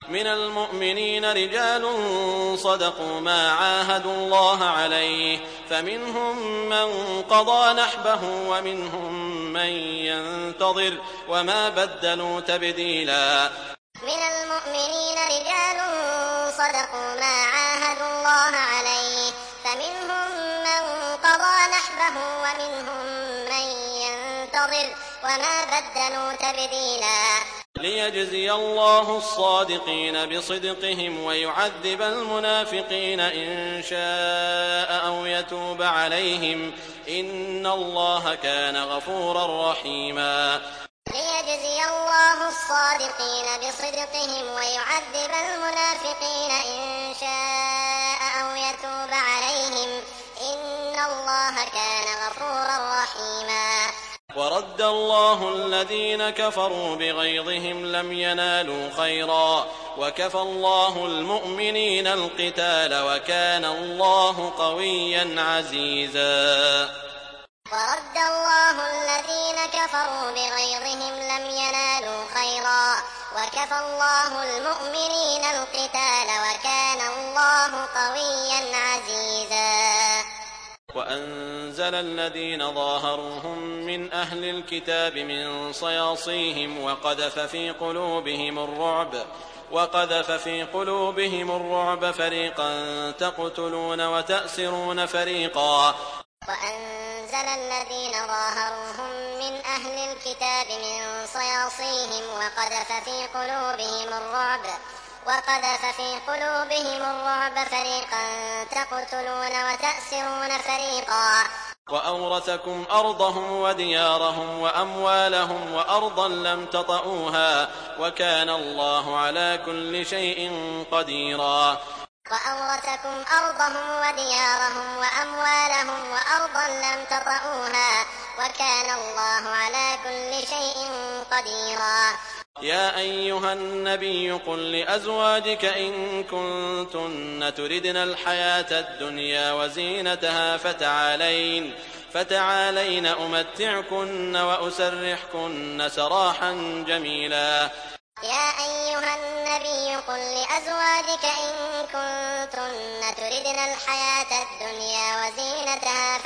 من المؤمنين رجال صدقوا ما عاهدوا الله عليه فمنهم من قضى نحبه ومنهم من ينتظر وما بدلوا تبديلا. من المؤمنين رجال صدقوا ما عاهدوا الله عليه فمنهم من قضى نحبه ومنهم من ينتظر وما بدلوا تبديلا. ليجزي الله الصادقين بصدقهم ويعذب المنافقين إن شاء أو يتوب عليهم إن الله كان غفورا رحيما. ليجزي الله الصادقين بصدقهم ويعذب المنافقين إن شاء أو يتوب عليهم إن الله كان غفورا رحيما. ورد الله الذين كفروا بغيظهم لم ينالوا خيرا وكفى الله المؤمنين القتال وكان الله قويا عزيزا. ورد الله الذين كفروا بغيظهم لم ينالوا خيرا وكفى الله المؤمنين القتال وكان الله قويا عزيزا. وأنزل الذين ظاهروهم من أهل الكتاب من صياصيهم وقذف في قلوبهم الرعب فريقا تقتلون وتأسرون فريقا. وأنزل الذين ظاهروهم من أهل الكتاب من صياصيهم وقذف في قلوبهم الرعب فريقا تقتلون وتأسرون فريقا. وأورثكم أرضهم وديارهم وأموالهم وأرضا لم تطئوها وكان الله على كل شيء قديرا. وأورثكم أرضهم وديارهم وأموالهم وأرضا لم تطئوها وكان الله على كل شيء قديرا. يا أيها النبي قل لأزواجك إن كنتن تردن الحياة الدنيا وزينتها فتعالين أمتعكن وأسرحكن سراحا جميلا. يا أيها النبي قل لأزواجك إن كنتن تردن الحياة الدنيا وزينتها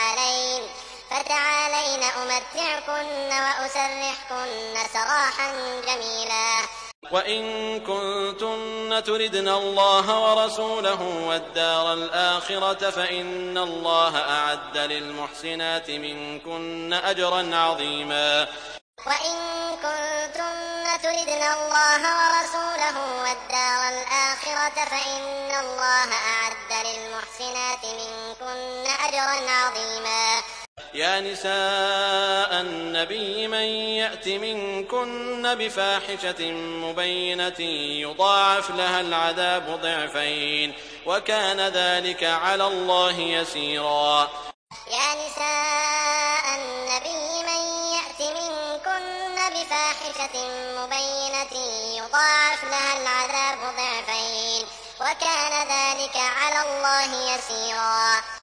فتعالين أمتعكن وأسرحكن سراحا جميلا. وإن كنتن تردن الله ورسوله والدار الآخرة فإن الله أعد للمحسنات منكن أجرا عظيما. وإن كنتن تردن الله ورسوله والدار الآخرة فإن الله أعد للمحسنات منكن أجرا عظيما. يا نساء النبي من يأت منكن بفاحشة مبينة يضاعف لها العذاب ضعفين وكان ذلك على الله يسيرا. يا نساء النبي من يأت منكن بفاحشة مبينة يضاعف لها العذاب ضعفين وكان ذلك على الله يسيرا.